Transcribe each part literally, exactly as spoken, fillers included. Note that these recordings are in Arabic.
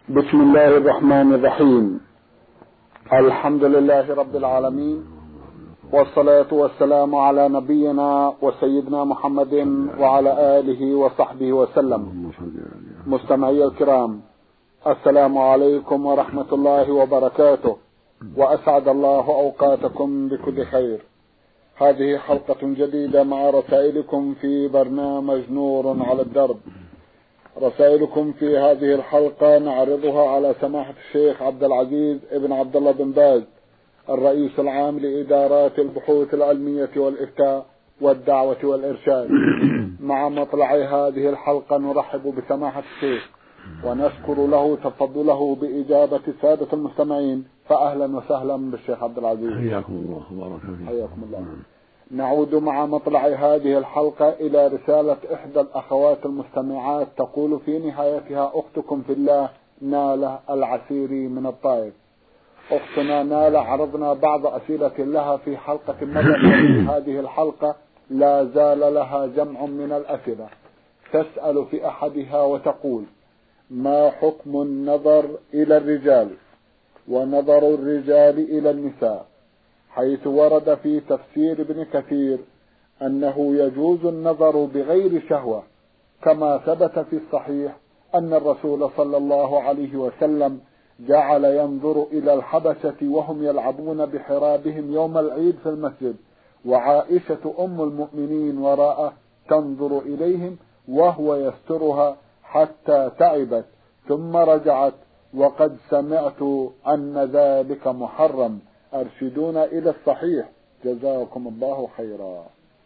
بسم الله الرحمن الرحيم. الحمد لله رب العالمين، والصلاة والسلام على نبينا وسيدنا محمد وعلى آله وصحبه وسلم. مستمعي الكرام، السلام عليكم ورحمة الله وبركاته، وأسعد الله أوقاتكم بكل خير. هذه حلقة جديدة مع رسائلكم في برنامج نور على الدرب. رسائلكم في هذه الحلقة نعرضها على سماحة الشيخ عبد العزيز ابن عبد الله بن باز، الرئيس العام لإدارات البحوث العلمية والإفتاء والدعوة والإرشاد. مع مطلع هذه الحلقة نرحب بسماحة الشيخ ونشكر له تفضله بإجابة السادة المستمعين، فأهلا وسهلا بالشيخ عبد العزيز. حياكم الله وبارك فيكم. حياكم الله. نعود مع مطلع هذه الحلقة إلى رسالة إحدى الأخوات المستمعات، تقول في نهايتها: أختكم في الله نالة العسيري من الطائف. أختنا نالة عرضنا بعض أسئلة لها في حلقة مضت، في هذه الحلقة لا زال لها جمع من الأسئلة. تسأل في أحدها وتقول: ما حكم النظر إلى الرجال ونظر الرجال إلى النساء، حيث ورد في تفسير ابن كثير أنه يجوز النظر بغير شهوة، كما ثبت في الصحيح أن الرسول صلى الله عليه وسلم جعل ينظر إلى الحبشة وهم يلعبون بحرابهم يوم العيد في المسجد، وعائشة أم المؤمنين وراءه تنظر إليهم وهو يسترها حتى تعبت ثم رجعت، وقد سمعت أن ذلك محرم، أرشدونا إلى الصحيح جزاكم الله خيرا.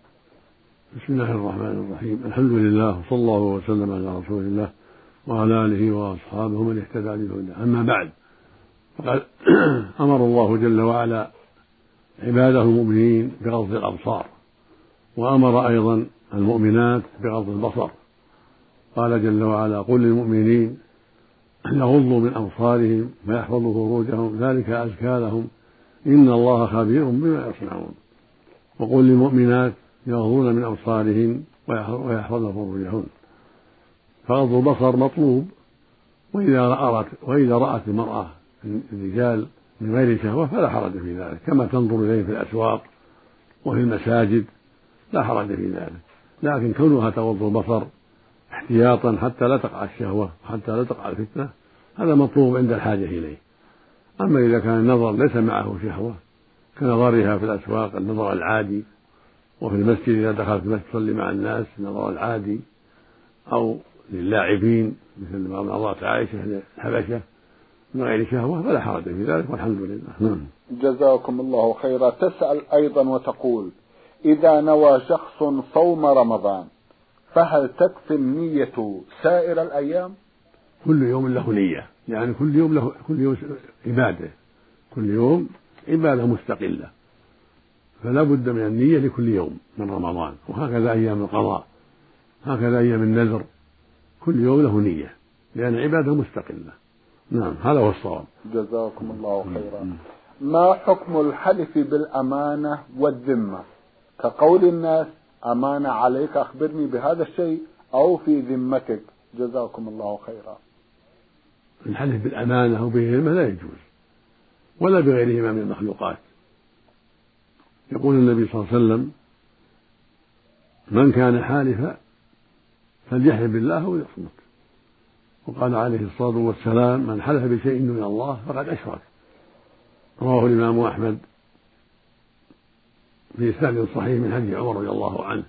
بسم الله الرحمن الرحيم. الحمد لله، وصلى الله وسلم على رسول الله وعلى آله وأصحابه من اهتدى بهداه. أما بعد، فقد أمر الله جل وعلا عباده المؤمنين بغض الأبصار، وأمر أيضا المؤمنات بغض البصر. قال جل وعلا: قل للمؤمنين يغضوا من أبصارهم ويحفظوا فروجهم ذلك أزكى لهم إن الله خبير بما يصنعون. وقل للمؤمنات يغضون من أبصارهن ويحفظن فروجهن. فغض البصر مطلوب، وإذا رأت وإذا رأت المرأة الرجال من غير شهوة فلا حرج في ذلك، كما تنظر إليه في الأسواق وفي المساجد لا حرج في ذلك. لكن كونها تغض البصر احتياطا حتى لا تقع الشهوة حتى لا تقع الفتنة، هذا مطلوب عند الحاجة إليه. أما إذا كان النظر ليس معه شهوة كنظرها في الأسواق النظر العادي، وفي المسجد إذا دخلت المسجد تصلي مع الناس النظر العادي، أو للاعبين مثل ما نظرت عائشة للحبشة من غير شهوة، فلا حرج في ذلك، والحمد لله. جزاكم الله خيرا. تسأل أيضا وتقول: إذا نوى شخص صوم رمضان فهل تكفي النية سائر الأيام؟ كل يوم له نية، يعني كل يوم له كل يوم عبادة، كل يوم عبادة مستقلة، فلا بد من النية لكل يوم من رمضان. وهكذا أيام القضاء، هكذا أيام النذر، كل يوم له نية لأن عبادة مستقلة. نعم، هذا هو الصواب. جزاكم الله خيرا. ما حكم الحلف بالأمانة والذمة، كقول الناس أمانة عليك أخبرني بهذا الشيء، أو في ذمتك؟ جزاكم الله خيرا. الحلف بالأمانة وبالذمة لا يجوز، ولا بغيرهما من المخلوقات. يقول النبي صلى الله عليه وسلم: من كان حالفا فليحلف بالله أو ليصمت. وقال عليه الصلاة والسلام: من حلف بشيء من الله فقد أشرك. رواه الإمام أحمد في إسناد صحيح من حديث عمر رضي الله عنه.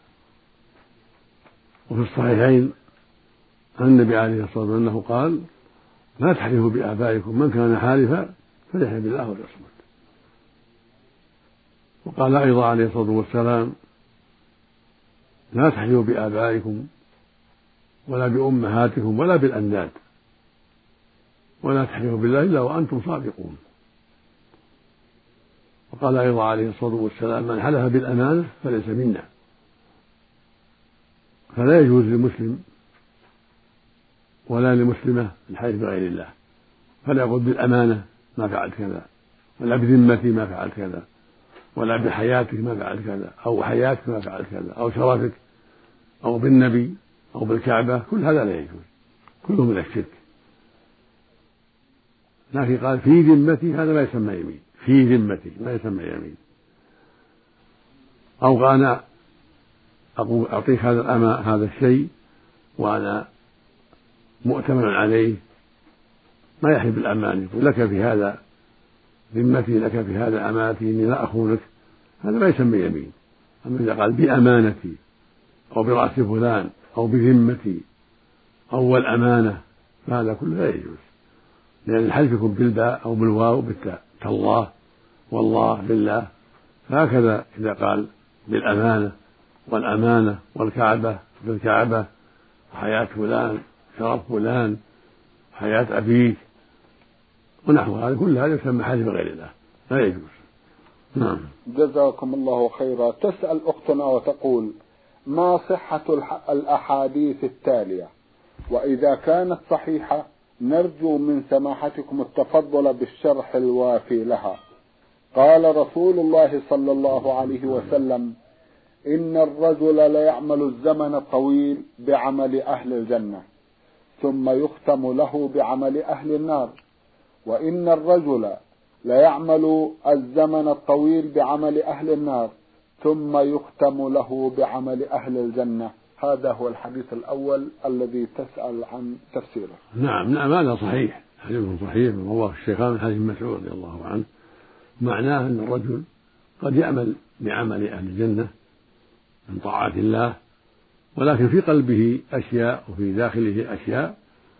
وفي الصحيحين عن النبي عليه الصلاة والسلام أنه قال: لا تحلفوا بآبائكم، من كان حالفا فليحلف بالله أو ليصمت. وقال أيضا عليه الصلاة والسلام: لا تحلفوا بآبائكم ولا بأمهاتكم ولا بالأنداد، ولا تحلفوا بالله إلا وأنتم صادقون. وقال أيضا عليه الصلاة والسلام: من حلف بالأمانة فليس منا. فلا يجوز للمسلم ولا لمسلمة الحلف بغير الله، فلا يقول بالأمانة ما فعلت كذا، ولا بذمتي ما فعلت كذا، ولا بحياتك ما فعلت كذا، أو حياتك ما فعلت كذا، أو شرفك، أو بالنبي، أو بالكعبة، كل هذا لا يجوز، كله من الشرك. لكن قال في ذمتي، هذا ما يسمى يمين، في ذمتي ما يسمى يمين. أو أنا أقول أعطيك هذا الأما هذا الشيء وأنا مؤتمن عليه، ما يحلف بالأمان، يقول لك في هذا ذمتي، لك في هذا أمانتي، إني لا أخونك، هذا ما يسمى يمين. أما إذا قال بأمانتي أو برأس فلان أو بذمتي أو والأمانة فهذا كله لا يجوز، لأن الحلف يكون بالباء أو بالواو بالتاء كالله والله بالله. فهكذا إذا قال بالأمانة والأمانة والكعبة بالكعبة وحياة فلان شرف فلان حياة أبيك ونحو هذا، كل هذا يسمى حلف بغير الله، لا يجوز. نعم. جزاكم الله خيرا. تسأل أختنا وتقول: ما صحة الأحاديث التالية؟ وإذا كانت صحيحة نرجو من سماحتكم التفضل بالشرح الوافي لها. قال رسول الله صلى الله عليه وسلم: إن الرجل ليعمل الزمن الطويل بعمل أهل الجنة ثم يختم له بعمل أهل النار، وإن الرجل ليعمل الزمن الطويل بعمل أهل النار ثم يختم له بعمل أهل الجنة. هذا هو الحديث الأول الذي تسأل عن تفسيره. نعم نعم هذا صحيح، حديث صحيح رواه الشيخان من حديث مسعود رضي الله عنه. معناه أن الرجل قد يعمل بعمل أهل الجنة من طاعات الله، ولكن في قلبه أشياء وفي داخله أشياء،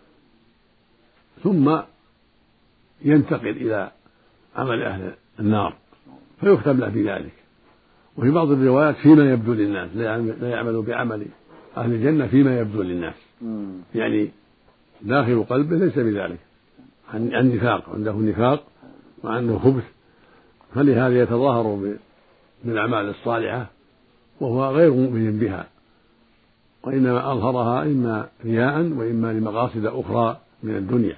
ثم ينتقل إلى عمل أهل النار فيختم له بذلك. وفي بعض الروايات فيما يبدو للناس، لا يعمل بعمل أهل الجنة فيما يبدو للناس، يعني داخل قلبه ليس بذلك، عن نفاق، عنده نفاق وعنده خبث، فلهذا يتظاهر بالأعمال الصالحة وهو غير مؤمن بها، وإنما أظهرها إما رياء وإما لمقاصد أخرى من الدنيا،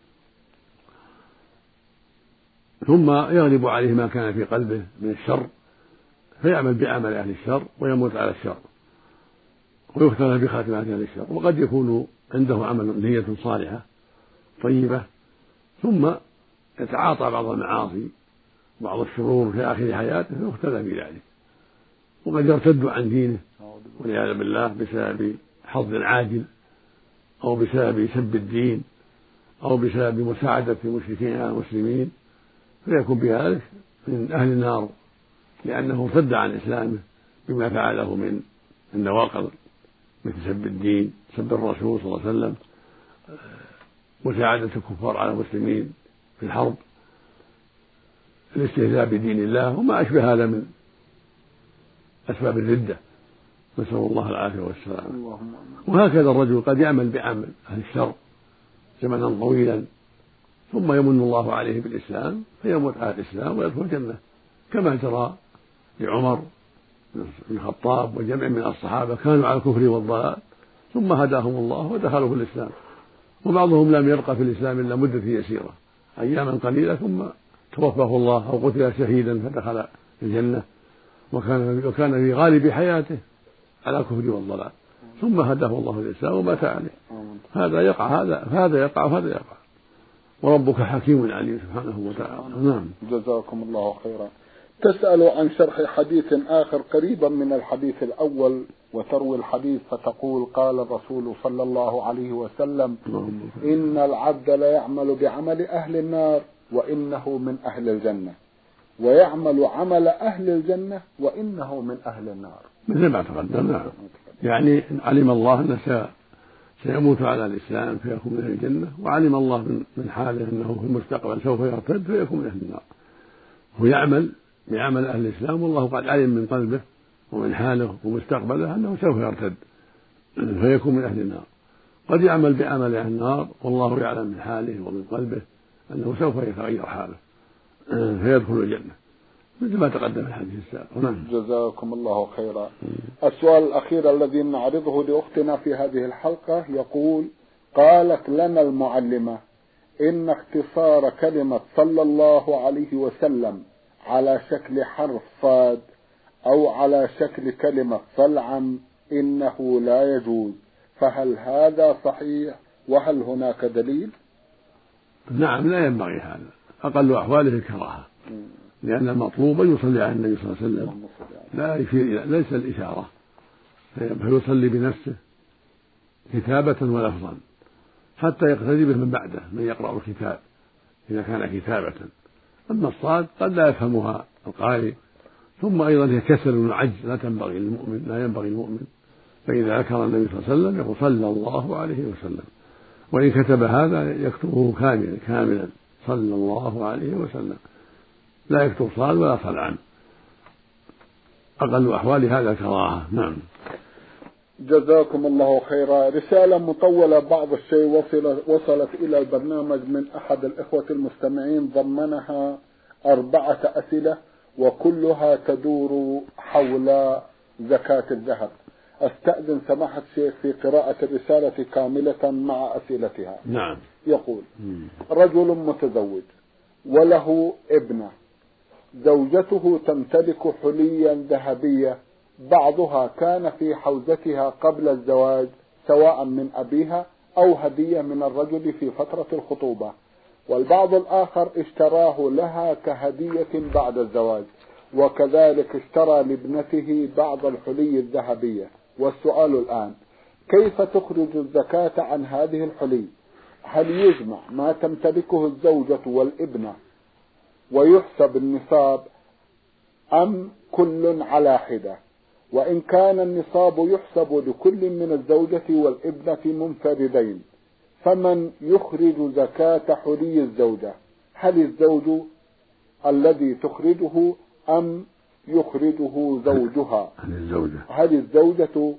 ثم يغلب عليه ما كان في قلبه من الشر فيعمل بعمل أهل الشر ويموت على الشر ويختم بخاتمة أهل الشر. وقد يكون عنده عمل نية صالحة طيبة ثم يتعاطى بعض المعاصي بعض الشرور في آخر حياته فيختم بذلك، وقد يرتد عن دينه والعياذ بالله بسبب حظ عاجل أو بسبب سب الدين أو بسبب مساعدة المشركين على المسلمين، فيكون بذلك من أهل النار لأنه ارتد عن إسلامه بما فعله من النواقض مثل سب الدين، سب الرسول صلى الله عليه وسلم، مساعدة الكفار على المسلمين في الحرب، الاستهزاء بدين الله وما أشبه هذا من أسباب الردة، نسأل الله العافية والسلام. وهكذا الرجل قد يعمل بعمل أهل الشر زمنا طويلا ثم يمن الله عليه بالإسلام فيموت على الإسلام ويدخل الجنة، كما جرى لعمر بن الخطاب وجمع من الصحابة كانوا على الكفر والضلال ثم هداهم الله ودخلوا في الإسلام، وبعضهم لم يبقى في الإسلام إلا مدة يسيرة أياما قليلة ثم توفاه الله أو قتل شهيدا فدخل الجنة، وكان وكان في غالب حياته على الكفر والضلال ثم هداه الله للإسلام ومات عليه. هذا يقع هذا هذا يقع وهذا يقع، وربك حكيم عليم سبحانه وتعالى. نعم. جزاكم الله خيرا. تسأل عن شرح حديث آخر قريبا من الحديث الأول وتروي الحديث فتقول: قال الرسول صلى الله عليه وسلم: إن العبد ليعمل بعمل أهل النار وإنه من أهل الجنة، ويعمل عمل أهل الجنة وإنه من أهل النار. مثل ما تقدم. نعم. يعني علم الله أنه سيموت على الإسلام فيكون من أهل الجنة، وعلم الله من حاله أنه في المستقبل سوف يرتد فيكون من أهل النار، ويعمل بعمل أهل الإسلام والله قد علم من قلبه ومن حاله ومستقبله أنه سوف يرتد فيكون من أهل النار. قد يعمل بعمل أهل النار والله يعلم من حاله ومن قلبه أنه سوف يتغير حاله فيدخل الجنة، مثل ما تقدم الحديث السابق. جزاكم الله خيرا. السؤال الأخير الذي نعرضه لأختنا في هذه الحلقة يقول: قالت لنا المعلمة إن اختصار كلمة صلى الله عليه وسلم على شكل حرف صاد أو على شكل كلمة صلعم إنه لا يجوز، فهل هذا صحيح وهل هناك دليل؟ نعم لا ينبغي هذا، أقل أحواله الكراهة، لأن المطلوب أن يصلي على النبي صلى الله عليه وسلم، لا يشير ليس الإشارة، فيصلي بنفسه كتابة ولفظا حتى يقتدي به من بعده من يقرأ الكتاب إذا كان كتابة. أما الصاد قد لا يفهمها القارئ، ثم أيضا هي كسل وعجز لا تنبغي للمؤمن، لا ينبغي المؤمن. فإذا ذكر النبي صلى الله عليه وسلم يقول صلى الله عليه وسلم، وإن كتب هذا يكتبه كاملا كاملا صلى الله عليه وسلم، لا يكتب صاد ولا صلعا، أقل أحوال هذا كراهة. نعم. جزاكم الله خيرا. رسالة مطولة بعض الشيء وصلت, وصلت إلى البرنامج من أحد الإخوة المستمعين، ضمنها أربعة أسئلة وكلها تدور حول زكاة الذهب. أستأذن سماحة الشيخ في قراءة الرسالة كاملة مع أسئلتها. نعم. يقول: رجل متزوج وله ابنة، زوجته تمتلك حليا ذهبية بعضها كان في حوزتها قبل الزواج سواء من أبيها أو هدية من الرجل في فترة الخطوبة، والبعض الآخر اشتراه لها كهدية بعد الزواج، وكذلك اشترى لابنته بعض الحلي الذهبية. والسؤال الآن: كيف تخرج الزكاة عن هذه الحلي؟ هل يجمع ما تمتلكه الزوجة والابنة ويحسب النصاب أم كل على حدة؟ وإن كان النصاب يحسب لكل من الزوجة والابنة منفردين، فمن يخرج زكاة حلي الزوجة؟ هل الزوج الذي تخرجه أم يخرجه زوجها؟ هل الزوجة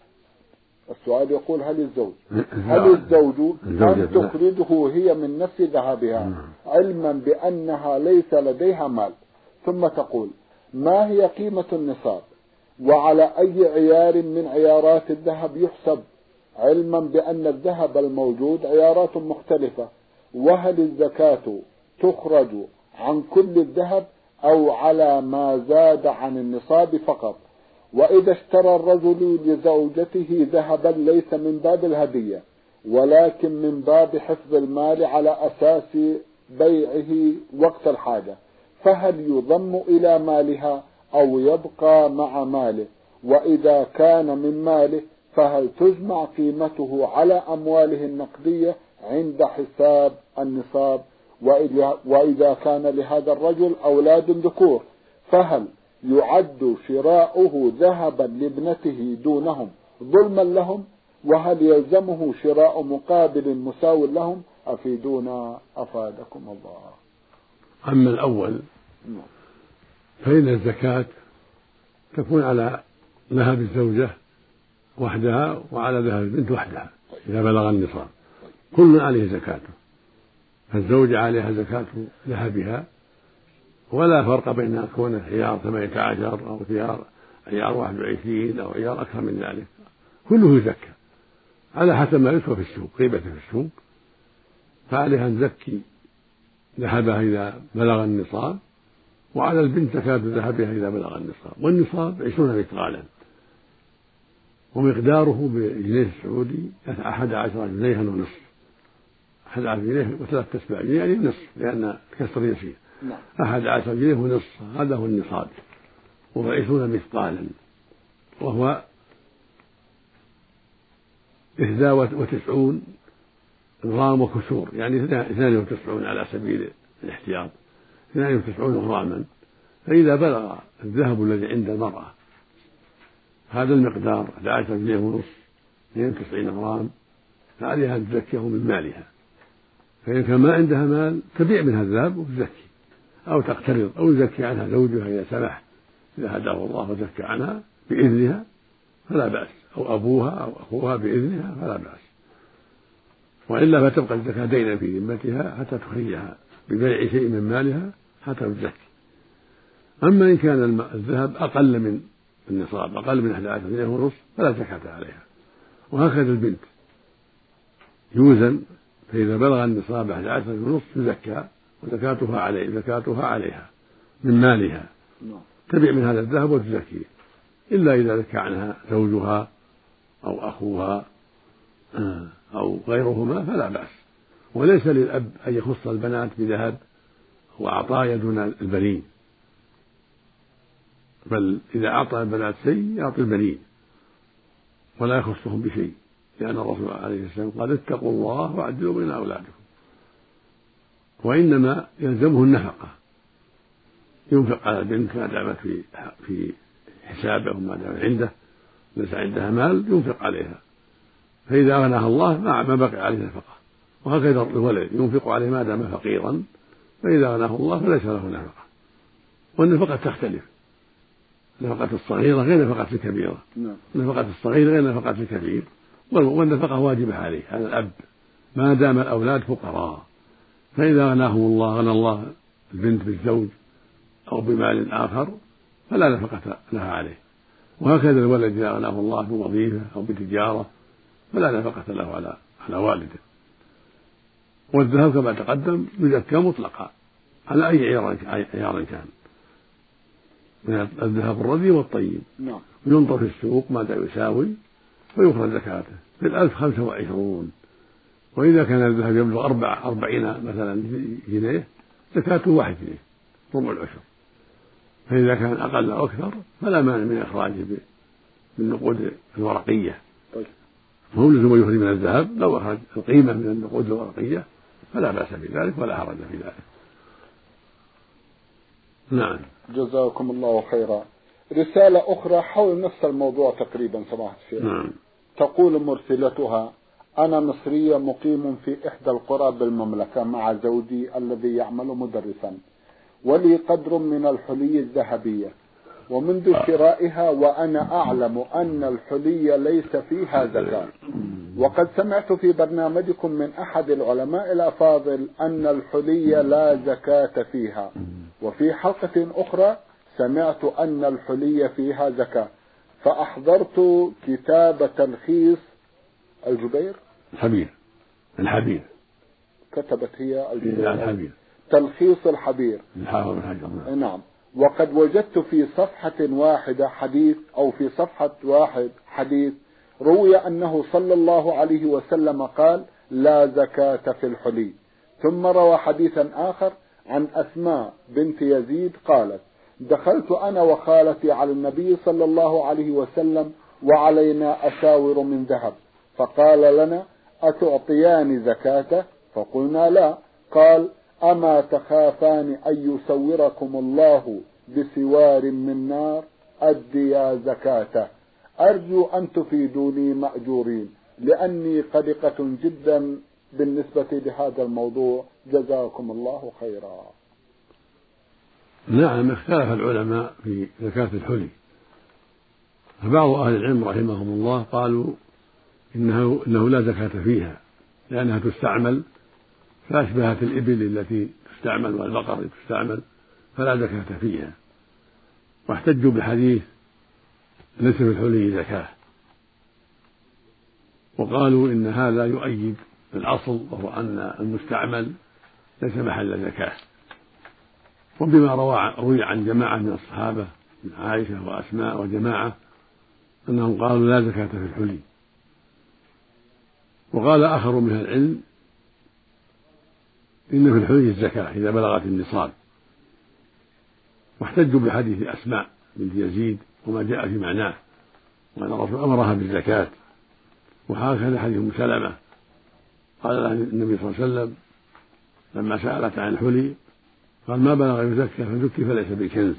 السؤال يقول هل الزوج هل الزوج أن تخرجه هي من نفس ذهبها علما بأنها ليس لديها مال؟ ثم تقول: ما هي قيمة النصاب؟ وعلى أي عيار من عيارات الذهب يحسب، علما بأن الذهب الموجود عيارات مختلفة؟ وهل الزكاة تخرج عن كل الذهب أو على ما زاد عن النصاب فقط؟ وإذا اشترى الرجل لزوجته ذهبا ليس من باب الهدية ولكن من باب حفظ المال على أساس بيعه وقت الحاجة، فهل يضم إلى مالها أو يبقى مع ماله؟ وإذا كان من ماله فهل تجمع قيمته على أمواله النقدية عند حساب النصاب؟ وإذا كان لهذا الرجل أولاد ذكور فهل يعد شراؤه ذهبا لابنته دونهم ظلما لهم؟ وهل يلزمه شراء مقابل مساو لهم؟ أفيدونا أفادكم الله. أما الأول فإن الزكاة تكون على ذهب الزوجة وحدها وعلى ذهب البنت وحدها إذا بلغ النصاب، كل عليه زكاته. فالزوجة عليها زكاة ذهبها، ولا فرق بين كونه عيار ثمانية عشر أو عيار عيار واحد وعشرين أو عيار أكثر من ذلك، كله زكاة على حسب ما يسوى في السوق، قيمته في السوق. فعليها أن تزكي ذهبها إذا بلغ النصاب، وعلى البنت زكاة ذهبها إذا بلغ النصاب. والنصاب عشرون مثقالا، ومقداره بالجنيه السعودي أحد عشر جنيها ونصف، أحد عشر جنيه وثلاث تسبع جنيه يعني نصف، لأن الكسر يسير. أحد عشر جنيه ونصف هذا هو النصاب، وهو عشرون مثقالا، وهو إحدى وتسعون غرام وكسور، يعني اثنان وتسعون على سبيل الاحتياط، اثنان وتسعون غراما. فإذا بلغ الذهب الذي عند المرأة هذا المقدار أحد عشر جنيه ونصف اثنين وتسعين غرام، فعليها أن تزكيه من مالها. فإن كان ما عندها مال تبيع منها الذهب وتزكي، أو تقترض، أو يزكي عنها زوجها إذا سمح، إذا هداه الله وزكى عنها بإذنها فلا بأس، أو أبوها أو أخوها بإذنها فلا بأس. وإلا فتبقى الزكاة دينا في ذمتها حتى تخرجها ببيع شيء من مالها حتى تزكي. أما إن كان الذهب أقل من النصاب، أقل من أحد عشر جنيه ونصف، فلا زكاة عليها. وهكذا البنت يوزن، فإذا بلغ النصاب أحد عشر ونصف تزكى، وزكاتها عليه زكاتها عليها من مالها، تبيع من هذا الذهب وتزكيه، إلا إذا زكى عنها زوجها أو أخوها أو غيرهما فلا بأس. وليس للأب أن يخص البنات بذهب وعطايا دون البنين، بل إذا أعطى البنات شيء يعطي البنين ولا يخصهم بشيء، لأن الرسول عليه السلام قال اتقوا الله وعدلوا بين أولادكم. وإنما يلزمه النفقة، ينفق على البنت ما دامت في في حسابه وما دامت عنده، ليس عندها مال ينفق عليها، فإذا أغناها الله ما بقي عليه نفقة. وهكذا الولد ينفق عليه ما دام فقيرا، فإذا أغناه الله فليس له نفقة. والنفقة تختلف، نفقة الصغيرة غير نفقة الكبيرة، نفقة الصغير غير نفقة الكبير، والنفقة واجبة عليه على الأب ما دام الأولاد فقراء. فإذا أغناهم الله غنى الله البنت بالزوج أو بمال آخر فلا نفقة لها عليه. وهكذا الولد إذا أغناه الله بوظيفة أو بتجارة فلا نفقة له على على والده. والذهب كما تقدم يزكى مطلقا على أي عيار كان، من الذهب الردي والطيب، ينظر في السوق ماذا يساوي ويخرج زكاته. في الألف خمسة وعشرون، وإذا كان الذهب يبلغ أربع أربعين مثلا جنيه زكاته واحد جنيه ربع العشر. فإذا كان أقل أو أكثر فلا مانع من إخراجه بالنقود الورقية. فهو لزم يخرج من الذهب، لو أخرج القيمة من النقود الورقية فلا بأس بذلك ولا حرج في ذلك. نعم. جزاكم الله خيرا. رسالة أخرى حول نفس الموضوع تقريبا سماحة الشيخ. نعم. تقول مرسلتها: أنا مصرية مقيم في إحدى القرى بالمملكة مع زوجي الذي يعمل مدرسا، ولي قدر من الحلي الذهبية، ومنذ شرائها وأنا أعلم أن الحلي ليس فيها زكاة، وقد سمعت في برنامجكم من أحد العلماء الأفاضل أن الحلي لا زكاة فيها، وفي حلقة أخرى سمعت أن الحلي فيها زكاة، فأحضرت كتاب تلخيص الجبير الحبير الحبير كتبت هي الجبير الحبير تلخيص الحبير. نعم. وقد وجدت في صفحة واحدة حديث أو في صفحة واحد حديث روي أنه صلى الله عليه وسلم قال لا زكاة في الحلي، ثم روى حديثا آخر عن أسماء بنت يزيد قالت دخلت أنا وخالتي على النبي صلى الله عليه وسلم وعلينا أساور من ذهب، فقال لنا أتعطيان زكاة؟ فقلنا لا. قال أما تخافان أن يسوركم الله بسوار من نار؟ أديا زكاة، أرجو أن تفيدوني مأجورين لأني قلقة جدا بالنسبة لهذا الموضوع، جزاكم الله خيرا. نعم، اختلف العلماء في زكاة الحلي، فبعض أهل العلم رحمهم الله قالوا إنه, إنه لا زكاة فيها لأنها تستعمل، فأشبهت الإبل التي تستعمل والبقر التي تستعمل، فلا زكاة فيها. واحتجوا بحديث ليس في الحلي زكاة، وقالوا إن هذا يؤيد الأصل وهو أن المستعمل ليس محل زكاة. وبما روي عن جماعة من الصحابة من عائشة وأسماء وجماعة أنهم قالوا لا زكاة في الحلي. وقال آخر من أهل العلم إن في الحلي الزكاة إذا بلغت النصاب، واحتجوا بحديث أسماء بنت يزيد وما جاء في معناه وأن الرسول أمرها بالزكاة. وهكذا حديث أم سلمة قال لها النبي صلى الله عليه وسلم لما سألت عن الحلي قال ما بلغ يزكى فزكي فليس بكنز.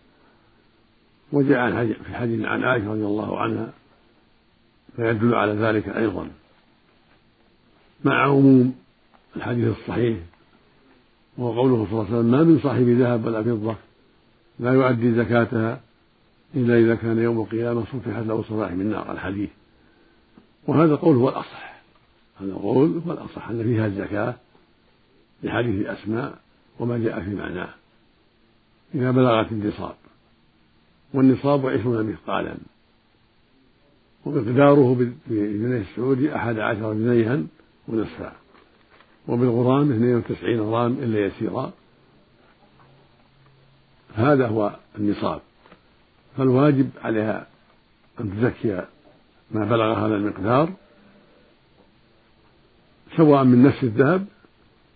وجاء في حديث عن عائشة رضي الله عنها فيدل على ذلك أيضا، مع عموم الحديث الصحيح وهو قوله صلى الله عليه وسلم ما من صاحب ذهب ولا فضة لا يؤدي زكاتها إلا إذا كان يوم القيامة صفحت له صفائح من نار، الحديث. وهذا القول هو الأصح، هذا القول هو الأصح أن فيها الزكاة لحديث أسماء وما جاء في معناه إذا بلغت النصاب، والنصاب عشرون مثقالا، ومقداره بالجنيه السعودي أحد عشر جنيها ونصفا، وبالغرام اثنين وتسعين غرام إلا يسيرا. هذا هو النصاب، فالواجب عليها أن تزكي ما بلغ هذا المقدار سواء من نفس الذهب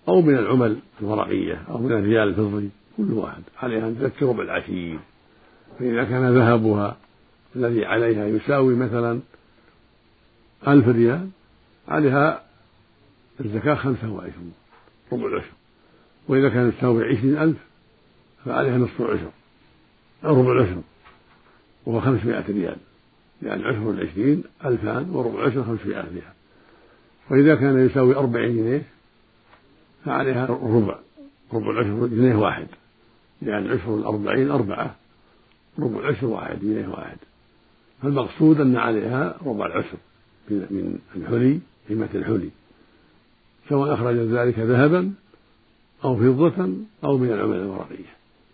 أو من العمل الورقية أو من الريال الفضي، كل واحد عليها أن تزكي ربع العشير. فإذا كان ذهبها الذي عليها يساوي مثلا ألف ريال عليها الزكاة خمسة وعشرون ربع العشر، وإذا كان يساوي عشرين ألف فعليها نصف العشر ربع العشر وهو خمسمائة ريال، لأن عشر العشرين ألفان وربع العشر خمسمائة ريال. وإذا كان يساوي أربعين جنيه فعليها ربع ربع العشر جنيه واحد، لأن عشر الأربعين أربعة ربع العشر واحد جنيه واحد. فالمقصود أن عليها ربع العشر من الحلي، قيمة الحلي، سواء أخرج ذلك ذهبا أو فضة أو من العملة الورقية.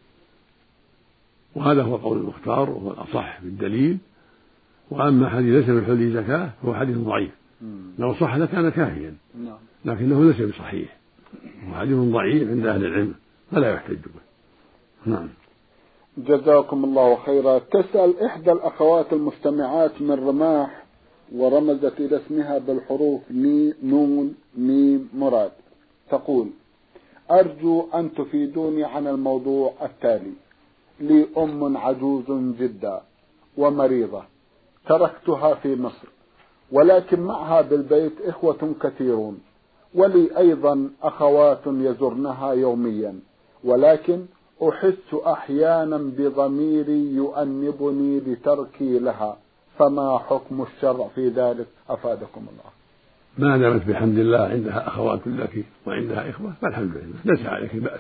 وهذا هو قول المختار وهو الأصح بالدليل. وأما حديث ليس في الحلي زكاة فهو حديث ضعيف، لو صح لكان كافيا، لكنه ليس بصحيح، هو حديث ضعيف عند أهل العلم فلا يحتج به. نعم. جزاكم الله خيرا. تسأل إحدى الأخوات المستمعات من رماح ورمزت إلى اسمها بالحروف مي نون ميم مراد، تقول: أرجو أن تفيدوني عن الموضوع التالي. لي أم عجوز جدا ومريضة، تركتها في مصر، ولكن معها بالبيت إخوة كثيرون، ولي أيضا أخوات يزرنها يوميا، ولكن أحس أحيانا بضميري يؤنبني لتركي لها، فما حكم الشرع في ذلك أفادكم الله؟ ما دامت بحمد الله عندها أخوات لك وعندها إخوة فالحمد لله، ليس عليك بأس.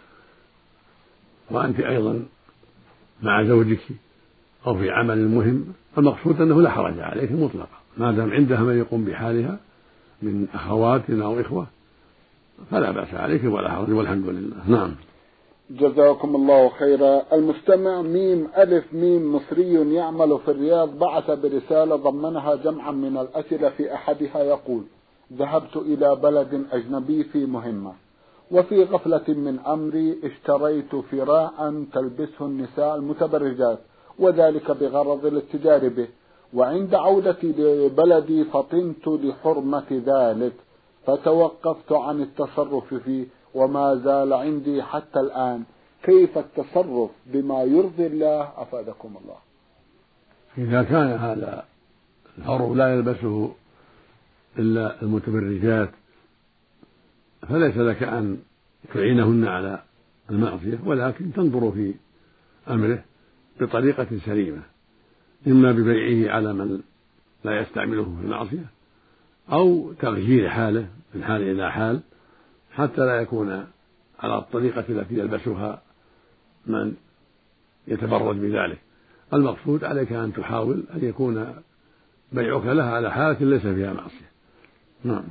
وأنت أيضا مع زوجك أو في عمل مهم، المقصود أنه لا حرج عليك مطلقا ما دام عندها من يقوم بحالها من أخوات أو إخوة، فلا بأس عليك ولا حرج والحمد لله. نعم. جزاكم الله خيرا. المستمع ميم ألف ميم مصري يعمل في الرياض بعث برسالة ضمنها جمعا من الأسئلة، في أحدها يقول: ذهبت إلى بلد أجنبي في مهمة، وفي غفلة من أمري اشتريت فراء تلبسه النساء المتبرجات، وذلك بغرض الاتجار به، وعند عودتي لبلدي فطنت لحرمة ذلك فتوقفت عن التصرف فيه، وما زال عندي حتى الآن. كيف التصرف بما يرضي الله أفادكم الله؟ إذا كان هذا الحر لا يلبسه إلا المتبرجات فليس لك أن تعينهن على المعصية، ولكن تنظر في أمره بطريقة سليمة، إما ببيعه على من لا يستعمله في المعصية أو تغيير حاله من حال إلى حال حتى لا يكون على الطريقة التي يلبسها من يتبرج بذلك. المقصود عليك أن تحاول أن يكون بيعك لها على حالة ليس فيها معصية. نعم.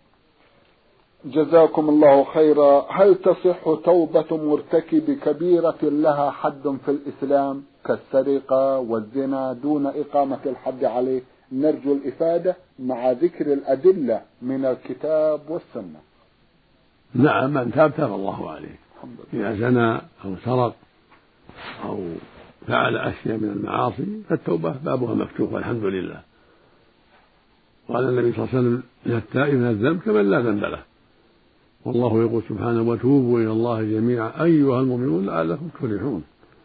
جزاكم الله خيرا. هل تصح توبة مرتكب كبيرة لها حد في الإسلام كالسرقة والزنا دون إقامة الحد عليه؟ نرجو الإفادة مع ذكر الأدلة من الكتاب والسنة. نعم، من تاب تاب الله عليه. إذا زنى أو سرق أو فعل أشياء من المعاصي فالتوبة بابها مفتوح والحمد لله. قال النبي صلى الله عليه وسلم: التائب من الذنب كمن لا ذنب له. والله يقول سبحانه: وتوبوا إلى الله جميعا أيها المؤمنون لعلكم تفلحون.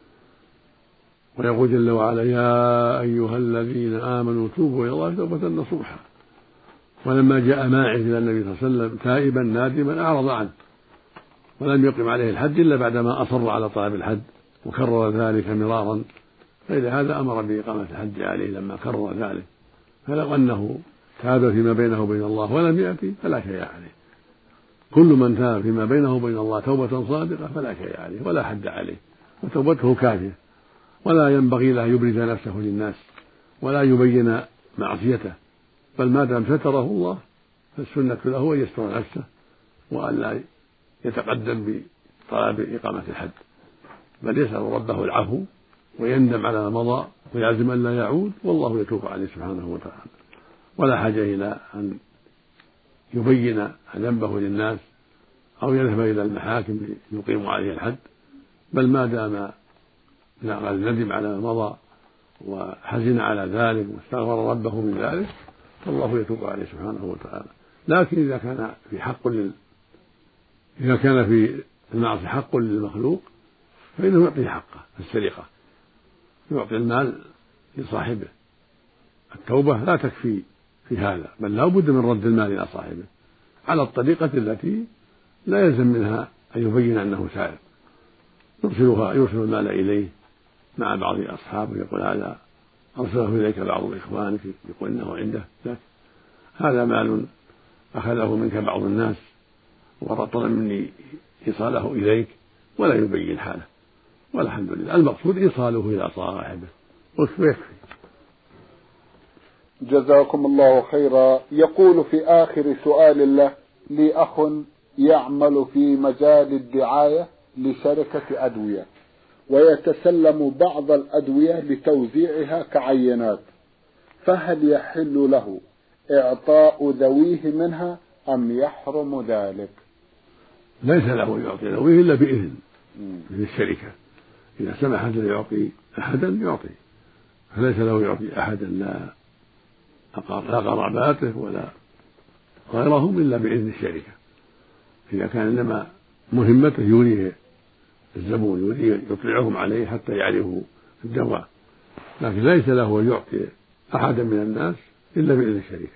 ويقول جل وعلا: يا أيها الذين آمنوا توبوا إلى الله توبة نصوحا. ولما جاء ماعز إلى النبي صلى الله عليه وسلم تائبا نادما أعرض عنه ولم يقم عليه الحد إلا بعدما أصر على طلب الحد وكرر ذلك مرارا، فلهذا أمر بإقامة الحد عليه لما كرر ذلك. فلو أنه تاب فيما بينه وبين الله ولم يأتي فلا شيء عليه. كل من تاب فيما بينه وبين الله توبة صادقة فلا شيء عليه ولا حد عليه، وتوبته كافية، ولا ينبغي له يبرز نفسه للناس ولا يبين معصيته، بل ما دام ستره الله فالسنة له أن يستر نفسه وأن لا يتقدم بطلب إقامة الحد، بل يسأل ربه العفو ويندم على ما مضى ويعزم أن لا يعود، والله يتوب عليه سبحانه وتعالى. ولا حاجة إلى أن يبين ذنبه للناس أو يذهب إلى المحاكم ليقيم عليه الحد، بل ما دام ندم على ما مضى وحزن على ذلك واستغفر ربه من ذلك فالله يتوب عليه سبحانه وتعالى. لكن إذا كان في حق إذا كان في المعصية حق للمخلوق فإنه يعطيه حقه السرقة، يعطي المال لصاحبه. التوبة لا تكفي في هذا، بل لا بد من رد المال إلى صاحبه على الطريقة التي لا يلزم منها أن يبين أنه سارق. يرسلها يرسل المال إليه مع بعض أصحابه، يقول هذا أرسله إليك بعض إخوانك، يقول إنه عنده لك، هذا مال أخذه منك بعض الناس وطلب مني إيصاله إليك، ولا يبين حاله، والحمد لله. المقصود إيصاله إلى صاحبه ويكفي. جزاكم الله خيرا. يقول في آخر سؤال له: لي أخ يعمل في مجال الدعاية لشركة أدوية ويتسلم بعض الأدوية لتوزيعها كعينات، فهل يحل له إعطاء ذويه منها أم يحرم ذلك؟ ليس له يعطي ذويه إلا بإذن من الشركة، إذا سمحت له يعطي أحدا يعطي، فليس له يعطي أحدا لا لا قراباته ولا غيرهم إلا بإذن الشركة. إذا كان إنما مهمته يريه الزبون، يريه يطلعهم عليه حتى يعرفوا الدواء، لكن ليس له أن يعطي أحدا من الناس إلا بإذن الشركة.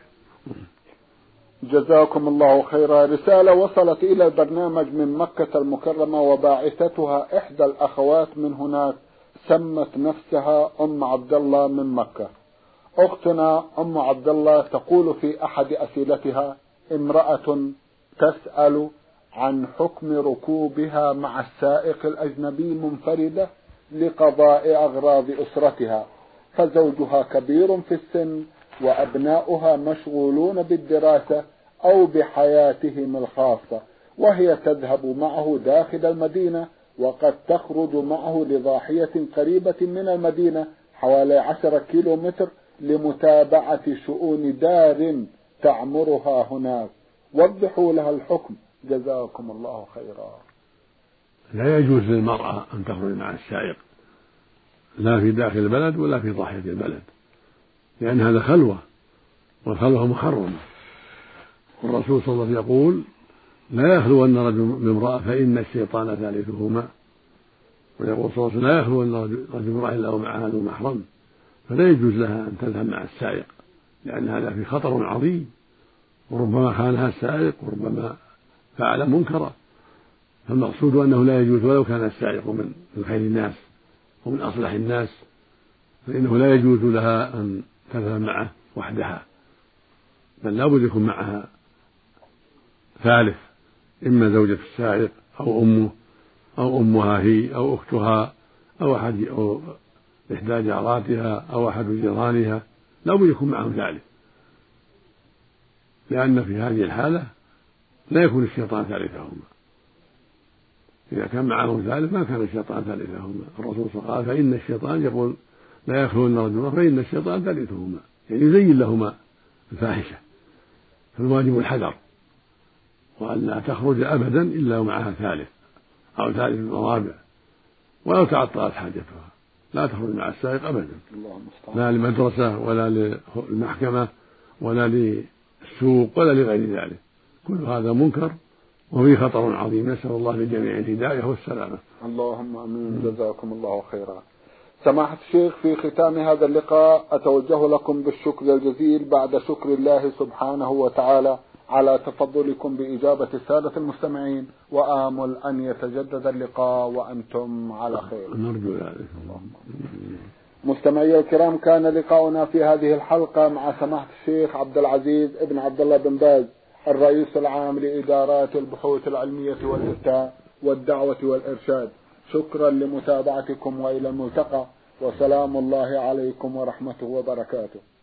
جزاكم الله خيرا. رسالة وصلت إلى البرنامج من مكة المكرمة وباعثتها إحدى الأخوات من هناك، سمت نفسها أم عبد الله من مكة. أختنا أم عبد الله تقول في أحد أسئلتها: امرأة تسأل عن حكم ركوبها مع السائق الأجنبي منفردة لقضاء أغراض أسرتها، فزوجها كبير في السن وأبناؤها مشغولون بالدراسة أو بحياتهم الخاصة، وهي تذهب معه داخل المدينة وقد تخرج معه لضاحية قريبة من المدينة حوالي عشرة كيلو متر لمتابعة شؤون دار تعمرها هناك. وضحوا لها الحكم جزاكم الله خيرا. لا يجوز للمرأة أن تخرج مع السائق لا في داخل البلد ولا في ضاحية البلد، لأن هذا خلوة، والخلوة محرمة. والرسول صلى الله عليه وسلم يقول: لا يخلون رجل بامرأة فإن الشيطان ثالثهما. ويقول صلى الله عليه وسلم: لا يخلون رجل بامرأة إلا ومعها ذو محرم. فلا يجوز لها أن تذهب مع السائق، لأن هذا في خطر عظيم، وربما خانها السائق وربما فعل منكرا. فالمقصود أنه لا يجوز، ولو كان السائق من خير الناس ومن أصلح الناس، فإنه لا يجوز لها أن تذهب معه وحدها، بل لا بد يكون معها ثالث، إما زوجة السائق أو أمه أو أمها هي أو أختها أو أحد أو إحدى جاراتها أو أحد جيرانها، لا بد يكون معهم ثالث، لأن في هذه الحالة لا يكون الشيطان ثالثهما. إذا كان معهم ثالث ما كان الشيطان ثالثهما. الرسول صلى الله عليه وسلم قال: فإن الشيطان يقول لا يخلون رجلا فإن الشيطان ثالثهما، يعني يزين لهما الفاحشة. فالواجب الحذر، وأن لا تخرج أبدا إلا ومعها ثالث أو ثالث ورابع، ولو تعطلت حاجتها لا تخرج مع السائق أبدا، لا للمدرسة ولا للمحكمة ولا للسوق ولا لغير ذلك. كل هذا منكر وفيه خطر عظيم، نسأل الله للجميع الهداية والسلامة. اللهم آمين. جزاكم الله خيرا. سماحة الشيخ، في ختام هذا اللقاء أتوجه لكم بالشكر الجزيل بعد شكر الله سبحانه وتعالى على تفضلكم بإجابة السادة المستمعين، وآمل أن يتجدد اللقاء وأنتم على خير. نرجو ذلك. مستمعي الكرام، كان لقاؤنا في هذه الحلقة مع سماحة الشيخ عبد العزيز ابن عبد الله بن باز، الرئيس العام لإدارات البحوث العلمية والإفتاء والدعوة والإرشاد. شكرا لمتابعتكم، وإلى الملتقى، وسلام الله عليكم ورحمته وبركاته.